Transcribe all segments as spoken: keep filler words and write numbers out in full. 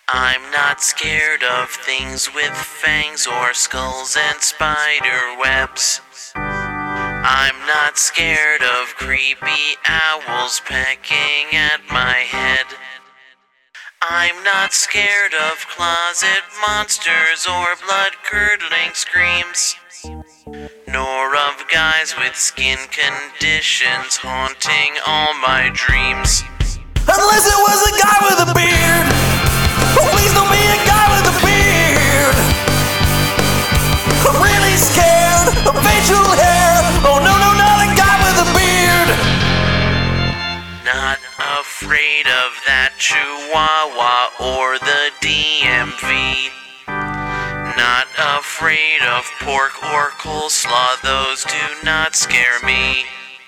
I'm not scared of things with fangs or skulls and spider webs. I'm not scared of creepy owls pecking at my head. I'm not scared of closet monsters or blood-curdling screams, nor of guys with skin conditions haunting all my dreams. Unless it was a guy with a beard. Oh, please don't be a guy with a beard. I'm really scared of facial hair. Oh no, no, not a guy with a beard. Not afraid of that chihuahua or the D M V. Not afraid of pork or coleslaw, those do not scare me.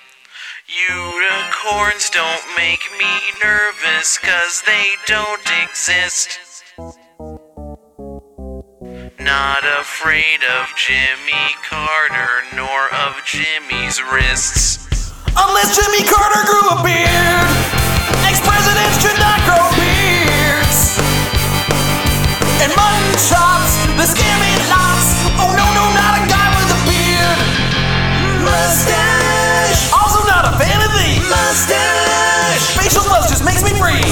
Unicorns don't make me nervous, 'cause they don't exist. Not afraid of Jimmy Carter, nor of Jimmy's wrists. Unless Jimmy Carter grew a beard. Ex-presidents should not grow beards. And mutton chops, the scary lots. Oh no, no, not a guy with a beard. Mustache. Also not a fan of the mustache. Facial buzz just makes me breathe.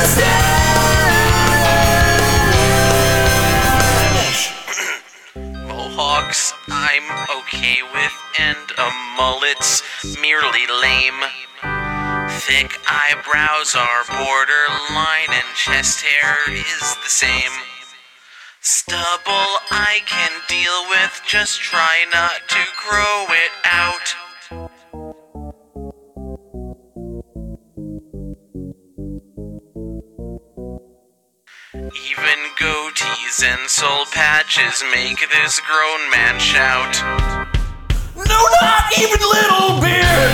Mustache. Mohawks, I'm okay with, and a mullet's merely lame. Thick eyebrows are borderline, and chest hair is the same. Stubble I can deal with, just try not to grow it out. Even goatees and soul patches make this grown man shout. No, not even little beard.